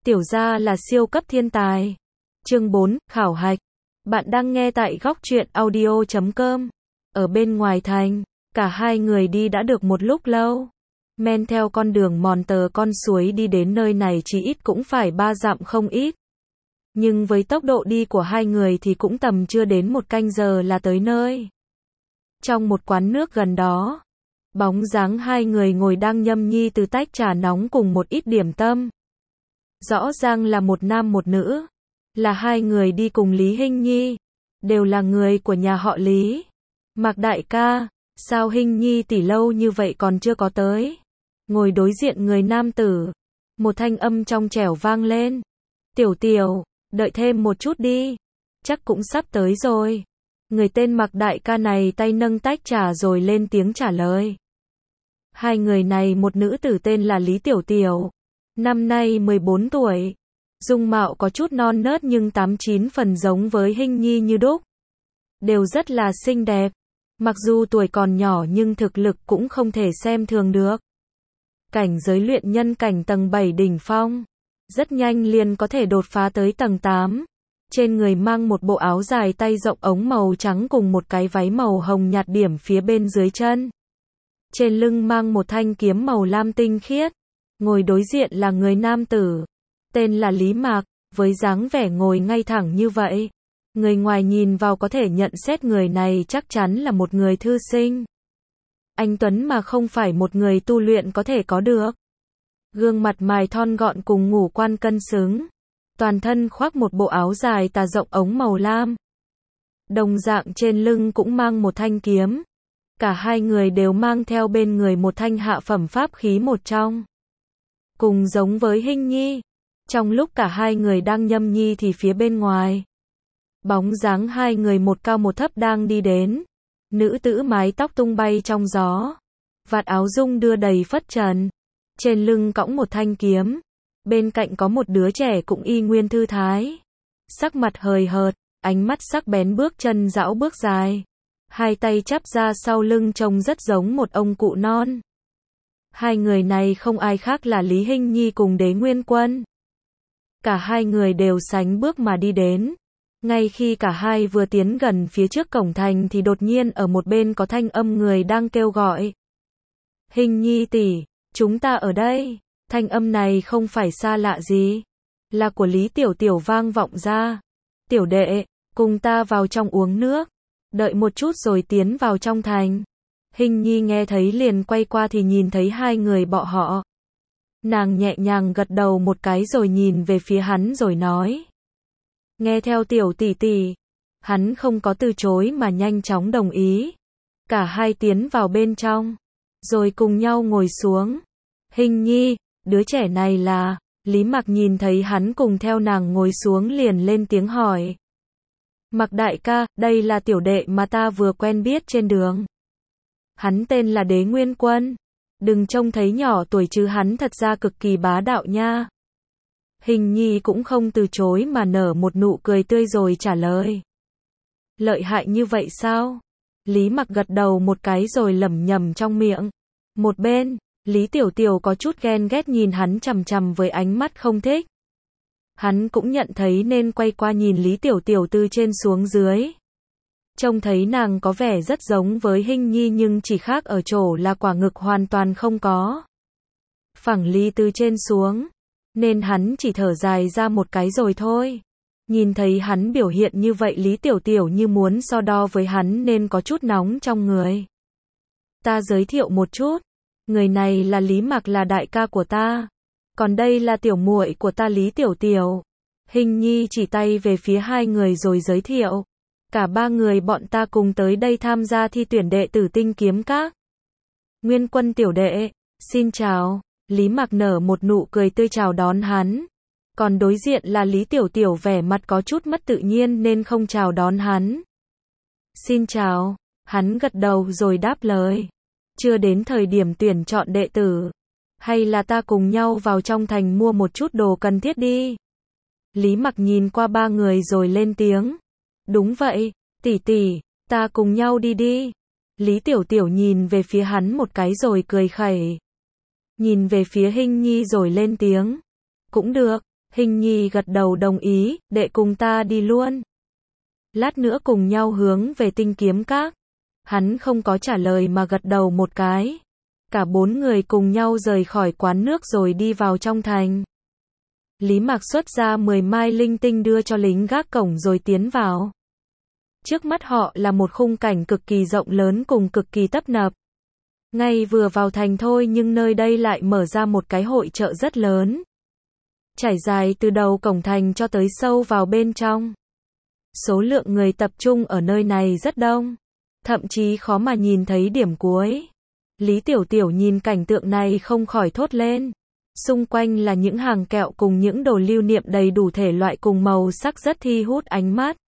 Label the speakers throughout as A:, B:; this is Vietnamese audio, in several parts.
A: Tiểu gia là siêu cấp thiên tài. Chương 4, khảo hạch. Bạn đang nghe tại góc truyện audio.com. Ở bên ngoài thành, cả hai người đi đã được một lúc lâu. Men theo con đường mòn tờ con suối đi đến nơi này chỉ ít cũng phải 3 dặm không ít. Nhưng với tốc độ đi của hai người thì cũng tầm chưa đến 1 canh giờ là tới nơi. Trong một quán nước gần đó, bóng dáng hai người ngồi đang nhâm nhi từ tách trà nóng cùng một ít điểm tâm. Rõ ràng là một nam một nữ, là hai người đi cùng Lý Hinh Nhi, đều là người của nhà họ Lý. Mạc đại ca, sao Hinh Nhi tỷ lâu như vậy còn chưa có tới? Ngồi đối diện người nam tử, một thanh âm trong trẻo vang lên. Tiểu tiểu, đợi thêm một chút đi, chắc cũng sắp tới rồi. Người tên Mạc đại ca này tay nâng tách trà rồi lên tiếng trả lời. Hai người này một nữ tử tên là Lý Tiểu Tiểu, năm nay 14 tuổi, dung mạo có chút non nớt nhưng 89 phần giống với Hinh Nhi như đúc. Đều rất là xinh đẹp, mặc dù tuổi còn nhỏ nhưng thực lực cũng không thể xem thường được. Cảnh giới luyện nhân cảnh tầng 7 đỉnh phong, rất nhanh liền có thể đột phá tới tầng 8. Trên người mang một bộ áo dài tay rộng ống màu trắng cùng một cái váy màu hồng nhạt điểm phía bên dưới chân. Trên lưng mang một thanh kiếm màu lam tinh khiết. Ngồi đối diện là người nam tử, tên là Lý Mạc, với dáng vẻ ngồi ngay thẳng như vậy. Người ngoài nhìn vào có thể nhận xét người này chắc chắn là một người thư sinh. Anh tuấn mà không phải một người tu luyện có thể có được. Gương mặt mài thon gọn cùng ngũ quan cân xứng. Toàn thân khoác một bộ áo dài tà rộng ống màu lam. Đồng dạng trên lưng cũng mang một thanh kiếm. Cả hai người đều mang theo bên người một thanh hạ phẩm pháp khí một trong. Cùng giống với Hinh Nhi. Trong lúc cả hai người đang nhâm nhi thì phía bên ngoài, bóng dáng hai người một cao một thấp đang đi đến. Nữ tử mái tóc tung bay trong gió, vạt áo rung đưa đầy phất trần, trên lưng cõng một thanh kiếm. Bên cạnh có một đứa trẻ cũng y nguyên thư thái, sắc mặt hời hợt, ánh mắt sắc bén, bước chân dão bước dài, hai tay chắp ra sau lưng trông rất giống một ông cụ non. Hai người này không ai khác là Lý Hinh Nhi cùng Đế Nguyên Quân. Cả hai người đều sánh bước mà đi đến. Ngay khi cả hai vừa tiến gần phía trước cổng thành thì đột nhiên ở một bên có thanh âm người đang kêu gọi. Hinh Nhi tỷ, chúng ta ở đây. Thanh âm này không phải xa lạ gì, là của Lý Tiểu Tiểu vang vọng ra. Tiểu đệ, cùng ta vào trong uống nước, đợi một chút rồi tiến vào trong thành. Hinh Nhi nghe thấy liền quay qua thì nhìn thấy hai người bọn họ. Nàng nhẹ nhàng gật đầu một cái rồi nhìn về phía hắn rồi nói. Nghe theo tiểu tỷ tỷ. Hắn không có từ chối mà nhanh chóng đồng ý. Cả hai tiến vào bên trong, rồi cùng nhau ngồi xuống. Hinh Nhi, đứa trẻ này là... Lý Mạc nhìn thấy hắn cùng theo nàng ngồi xuống liền lên tiếng hỏi. Mạc đại ca, đây là tiểu đệ mà ta vừa quen biết trên đường. Hắn tên là Đế Nguyên Quân. Đừng trông thấy nhỏ tuổi chứ hắn thật ra cực kỳ bá đạo nha. Hinh Nhi cũng không từ chối mà nở một nụ cười tươi rồi trả lời. Lợi hại như vậy sao? Lý Mạc gật đầu một cái rồi lẩm nhẩm trong miệng. Một bên, Lý Tiểu Tiểu có chút ghen ghét nhìn hắn chằm chằm với ánh mắt không thích. Hắn cũng nhận thấy nên quay qua nhìn Lý Tiểu Tiểu từ trên xuống dưới. Trông thấy nàng có vẻ rất giống với Hinh Nhi nhưng chỉ khác ở chỗ là quả ngực hoàn toàn không có phẳng Lý từ trên xuống, nên hắn chỉ thở dài ra một cái rồi thôi. Nhìn thấy hắn biểu hiện như vậy Lý Tiểu Tiểu như muốn so đo với hắn nên có chút nóng trong người. Ta giới thiệu một chút, người này là Lý Mạc, là đại ca của ta. Còn đây là tiểu muội của ta Lý Tiểu Tiểu. Hinh Nhi chỉ tay về phía hai người rồi giới thiệu. Cả ba người bọn ta cùng tới đây tham gia thi tuyển đệ tử Tinh Kiếm Các. Nguyên Quân tiểu đệ, xin chào. Lý Mạc nở một nụ cười tươi chào đón hắn. Còn đối diện là Lý Tiểu Tiểu vẻ mặt có chút mất tự nhiên nên không chào đón hắn. Xin chào. Hắn gật đầu rồi đáp lời. Chưa đến thời điểm tuyển chọn đệ tử. Hay là ta cùng nhau vào trong thành mua một chút đồ cần thiết đi. Lý Mạc nhìn qua ba người rồi lên tiếng. Đúng vậy, tỷ tỷ, ta cùng nhau đi đi. Lý Tiểu Tiểu nhìn về phía hắn một cái rồi cười khẩy. Nhìn về phía Hinh Nhi rồi lên tiếng. Cũng được, Hình nhi gật đầu đồng ý, đệ cùng ta đi luôn. Lát nữa cùng nhau hướng về Tinh Kiếm Các. Hắn không có trả lời mà gật đầu một cái. Cả 4 người cùng nhau rời khỏi quán nước rồi đi vào trong thành. Lý Mạc xuất ra 10 mai linh tinh đưa cho lính gác cổng rồi tiến vào. Trước mắt họ là một khung cảnh cực kỳ rộng lớn cùng cực kỳ tấp nập. Ngay vừa vào thành thôi nhưng nơi đây lại mở ra một cái hội chợ rất lớn. Trải dài từ đầu cổng thành cho tới sâu vào bên trong. Số lượng người tập trung ở nơi này rất đông. Thậm chí khó mà nhìn thấy điểm cuối. Lý Tiểu Tiểu nhìn cảnh tượng này không khỏi thốt lên. Xung quanh là những hàng kẹo cùng những đồ lưu niệm đầy đủ thể loại cùng màu sắc rất thi hút ánh mắt.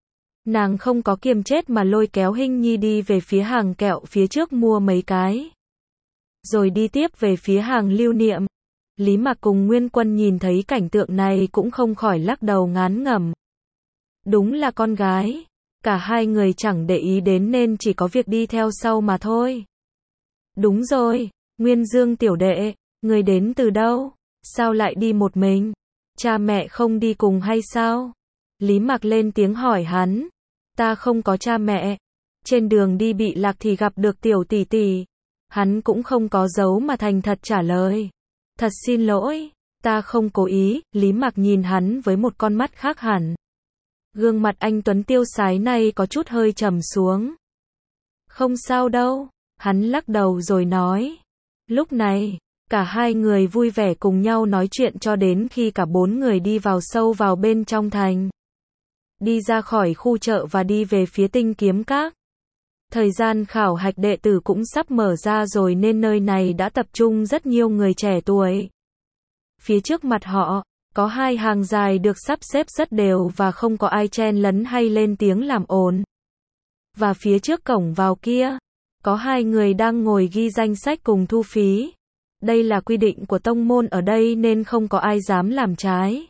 A: Nàng không có kiềm chết mà lôi kéo Hinh Nhi đi về phía hàng kẹo phía trước mua mấy cái. Rồi đi tiếp về phía hàng lưu niệm. Lý Mạc cùng Nguyên Quân nhìn thấy cảnh tượng này cũng không khỏi lắc đầu ngán ngẩm. Đúng là con gái. Cả hai người chẳng để ý đến nên chỉ có việc đi theo sau mà thôi. Đúng rồi, Nguyên Dương tiểu đệ, người đến từ đâu? Sao lại đi một mình? Cha mẹ không đi cùng hay sao? Lý Mạc lên tiếng hỏi hắn. Ta không có cha mẹ. Trên đường đi bị lạc thì gặp được tiểu tỷ tỷ. Hắn cũng không có giấu mà thành thật trả lời. Thật xin lỗi, ta không cố ý. Lý Mạc nhìn hắn với một con mắt khác hẳn. Gương mặt anh tuấn tiêu sái này có chút hơi trầm xuống. Không sao đâu, hắn lắc đầu rồi nói. Lúc này, cả hai người vui vẻ cùng nhau nói chuyện cho đến khi cả 4 người đi vào sâu vào bên trong thành. Đi ra khỏi khu chợ và đi về phía Tinh Kiếm Các. Thời gian khảo hạch đệ tử cũng sắp mở ra rồi nên nơi này đã tập trung rất nhiều người trẻ tuổi. Phía trước mặt họ, có 2 hàng dài được sắp xếp rất đều và không có ai chen lấn hay lên tiếng làm ồn. Và phía trước cổng vào kia, có 2 người đang ngồi ghi danh sách cùng thu phí. Đây là quy định của tông môn ở đây nên không có ai dám làm trái.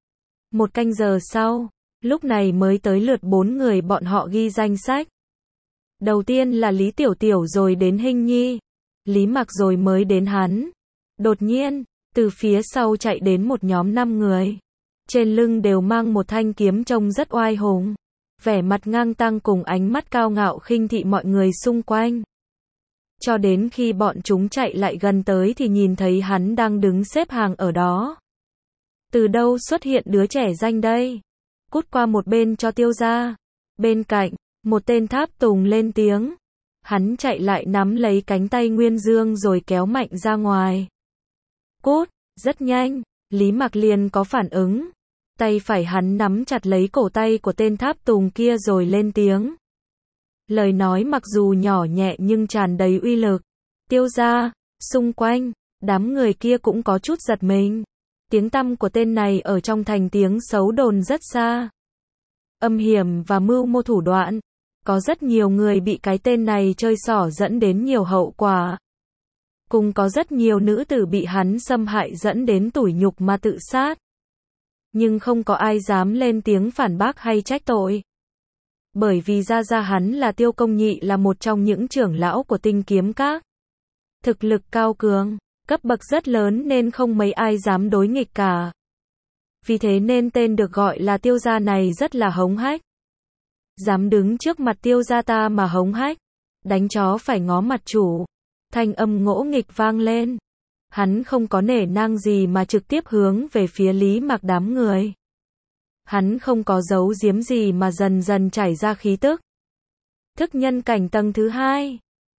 A: 1 canh giờ sau, lúc này mới tới lượt 4 người bọn họ ghi danh sách. Đầu tiên là Lý Tiểu Tiểu rồi đến Hinh Nhi. Lý Mạc rồi mới đến hắn. Đột nhiên, từ phía sau chạy đến một nhóm 5 người. Trên lưng đều mang một thanh kiếm trông rất oai hùng. Vẻ mặt ngang tăng cùng ánh mắt cao ngạo khinh thị mọi người xung quanh. Cho đến khi bọn chúng chạy lại gần tới thì nhìn thấy hắn đang đứng xếp hàng ở đó. Từ đâu xuất hiện đứa trẻ danh đây? Cút qua một bên cho tiêu ra. Bên cạnh, một tên tháp tùng lên tiếng. Hắn chạy lại nắm lấy cánh tay Nguyên Dương rồi kéo mạnh ra ngoài. Cút, rất nhanh, Lý Mạc liền có phản ứng. Tay phải hắn nắm chặt lấy cổ tay của tên tháp tùng kia rồi lên tiếng. Lời nói mặc dù nhỏ nhẹ nhưng tràn đầy uy lực. Tiêu ra, xung quanh, đám người kia cũng có chút giật mình. Tiếng tăm của tên này ở trong thành tiếng xấu đồn rất xa. Âm hiểm và mưu mô thủ đoạn. Có rất nhiều người bị cái tên này chơi xỏ dẫn đến nhiều hậu quả. Cùng có rất nhiều nữ tử bị hắn xâm hại dẫn đến tủi nhục mà tự sát. Nhưng không có ai dám lên tiếng phản bác hay trách tội. Bởi vì ra hắn là Tiêu Công Nhị là một trong những trưởng lão của Tinh Kiếm Các. Thực lực cao cường, cấp bậc rất lớn nên không mấy ai dám đối nghịch cả. Vì thế nên tên được gọi là Tiêu gia này rất là hống hách. Dám đứng trước mặt Tiêu gia ta mà hống hách. Đánh chó phải ngó mặt chủ. Thanh âm ngỗ nghịch vang lên. Hắn không có nể nang gì mà trực tiếp hướng về phía Lý Mạc đám người. Hắn không có giấu giếm gì mà dần dần chảy ra khí tức. Thức nhân cảnh tầng thứ 2.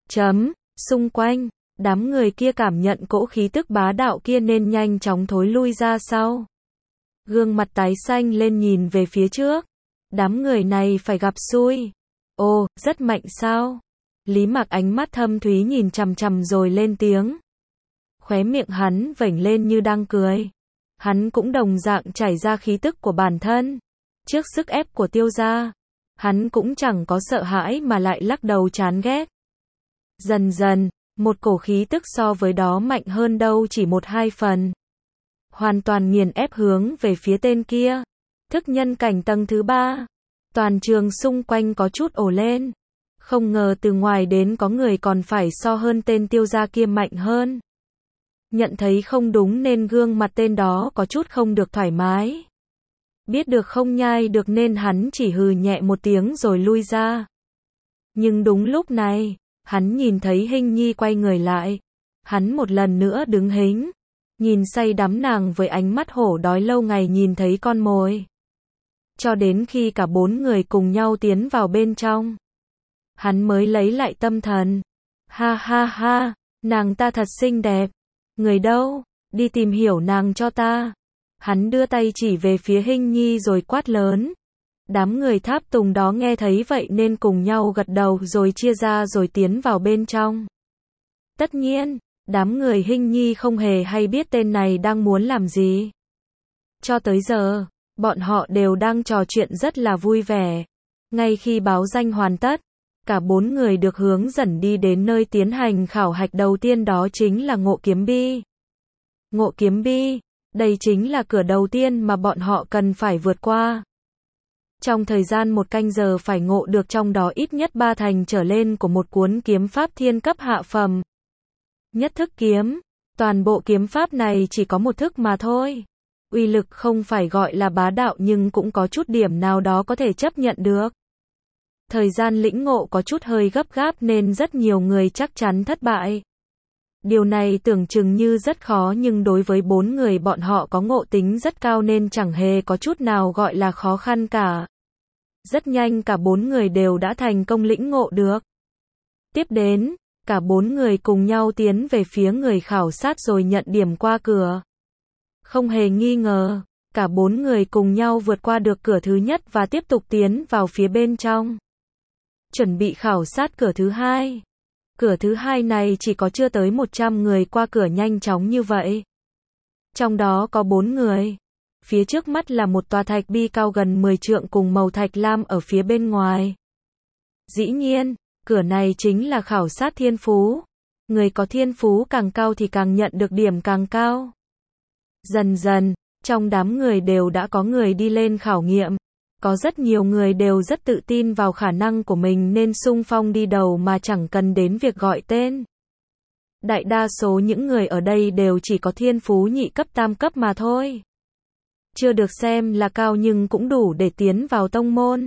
A: Xung quanh, đám người kia cảm nhận cỗ khí tức bá đạo kia nên nhanh chóng thối lui ra sau. Gương mặt tái xanh lên nhìn về phía trước. Đám người này phải gặp xui. Ồ, rất mạnh sao? Lý Mạc ánh mắt thâm thúy nhìn chằm chằm rồi lên tiếng. Khóe miệng hắn vểnh lên như đang cười. Hắn cũng đồng dạng chảy ra khí tức của bản thân. Trước sức ép của Tiêu gia, hắn cũng chẳng có sợ hãi mà lại lắc đầu chán ghét. Dần dần, một cổ khí tức so với đó mạnh hơn đâu chỉ 1-2 phần. Hoàn toàn nghiền ép hướng về phía tên kia. Thức nhân cảnh tầng thứ 3. Toàn trường xung quanh có chút ồ lên. Không ngờ từ ngoài đến có người còn phải so hơn tên Tiêu gia kia mạnh hơn. Nhận thấy không đúng nên gương mặt tên đó có chút không được thoải mái. Biết được không nhai được nên hắn chỉ hừ nhẹ một tiếng rồi lui ra. Nhưng đúng lúc này, hắn nhìn thấy Hinh Nhi quay người lại. Hắn một lần nữa đứng hính, nhìn say đắm nàng với ánh mắt hổ đói lâu ngày nhìn thấy con mồi. Cho đến khi cả bốn người cùng nhau tiến vào bên trong, hắn mới lấy lại tâm thần. Ha ha ha, nàng ta thật xinh đẹp. Người đâu? Đi tìm hiểu nàng cho ta. Hắn đưa tay chỉ về phía Hinh Nhi rồi quát lớn. Đám người tháp tùng đó nghe thấy vậy nên cùng nhau gật đầu rồi chia ra rồi tiến vào bên trong. Tất nhiên, đám người Hinh Nhi không hề hay biết tên này đang muốn làm gì. Cho tới giờ, bọn họ đều đang trò chuyện rất là vui vẻ. Ngay khi báo danh hoàn tất, cả bốn người được hướng dẫn đi đến nơi tiến hành khảo hạch đầu tiên, đó chính là Ngộ Kiếm Bi. Ngộ Kiếm Bi, đây chính là cửa đầu tiên mà bọn họ cần phải vượt qua. Trong thời gian 1 canh giờ phải ngộ được trong đó ít nhất 3 thành trở lên của một cuốn kiếm pháp thiên cấp hạ phẩm. Nhất thức kiếm, toàn bộ kiếm pháp này chỉ có một thức mà thôi. Uy lực không phải gọi là bá đạo nhưng cũng có chút điểm nào đó có thể chấp nhận được. Thời gian lĩnh ngộ có chút hơi gấp gáp nên rất nhiều người chắc chắn thất bại. Điều này tưởng chừng như rất khó nhưng đối với 4 người bọn họ có ngộ tính rất cao nên chẳng hề có chút nào gọi là khó khăn cả. Rất nhanh cả 4 người đều đã thành công lĩnh ngộ được. Tiếp đến, cả 4 người cùng nhau tiến về phía người khảo sát rồi nhận điểm qua cửa. Không hề nghi ngờ, cả 4 người cùng nhau vượt qua được cửa thứ nhất và tiếp tục tiến vào phía bên trong. Chuẩn bị khảo sát cửa thứ hai. Cửa thứ hai này chỉ có chưa tới 100 người qua cửa nhanh chóng như vậy. Trong đó có 4 người. Phía trước mắt là một tòa thạch bi cao gần 10 trượng cùng màu thạch lam ở phía bên ngoài. Dĩ nhiên, cửa này chính là khảo sát thiên phú. Người có thiên phú càng cao thì càng nhận được điểm càng cao. Dần dần, trong đám người đều đã có người đi lên khảo nghiệm. Có rất nhiều người đều rất tự tin vào khả năng của mình nên xung phong đi đầu mà chẳng cần đến việc gọi tên. Đại đa số những người ở đây đều chỉ có thiên phú nhị cấp tam cấp mà thôi. Chưa được xem là cao nhưng cũng đủ để tiến vào tông môn.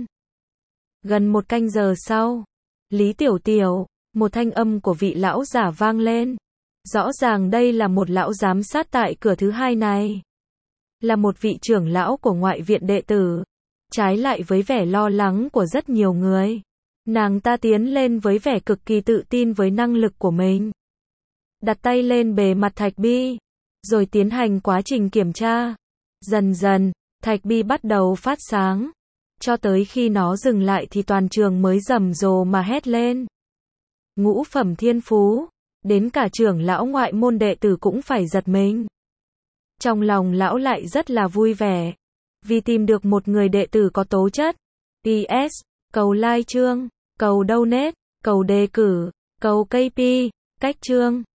A: Gần 1 canh giờ sau, Lý Tiểu Tiểu, một thanh âm của vị lão giả vang lên. Rõ ràng đây là một lão giám sát tại cửa thứ hai này. Là một vị trưởng lão của ngoại viện đệ tử. Trái lại với vẻ lo lắng của rất nhiều người, nàng ta tiến lên với vẻ cực kỳ tự tin với năng lực của mình. Đặt tay lên bề mặt thạch bi, rồi tiến hành quá trình kiểm tra. Dần dần, thạch bi bắt đầu phát sáng. Cho tới khi nó dừng lại thì toàn trường mới rầm rộ mà hét lên. Ngũ phẩm thiên phú, đến cả trưởng lão ngoại môn đệ tử cũng phải giật mình. Trong lòng lão lại rất là vui vẻ. Vì tìm được một người đệ tử có tố chất. PS, cầu like chương, cầu donate, cầu đề cử, cầu KP, cách chương.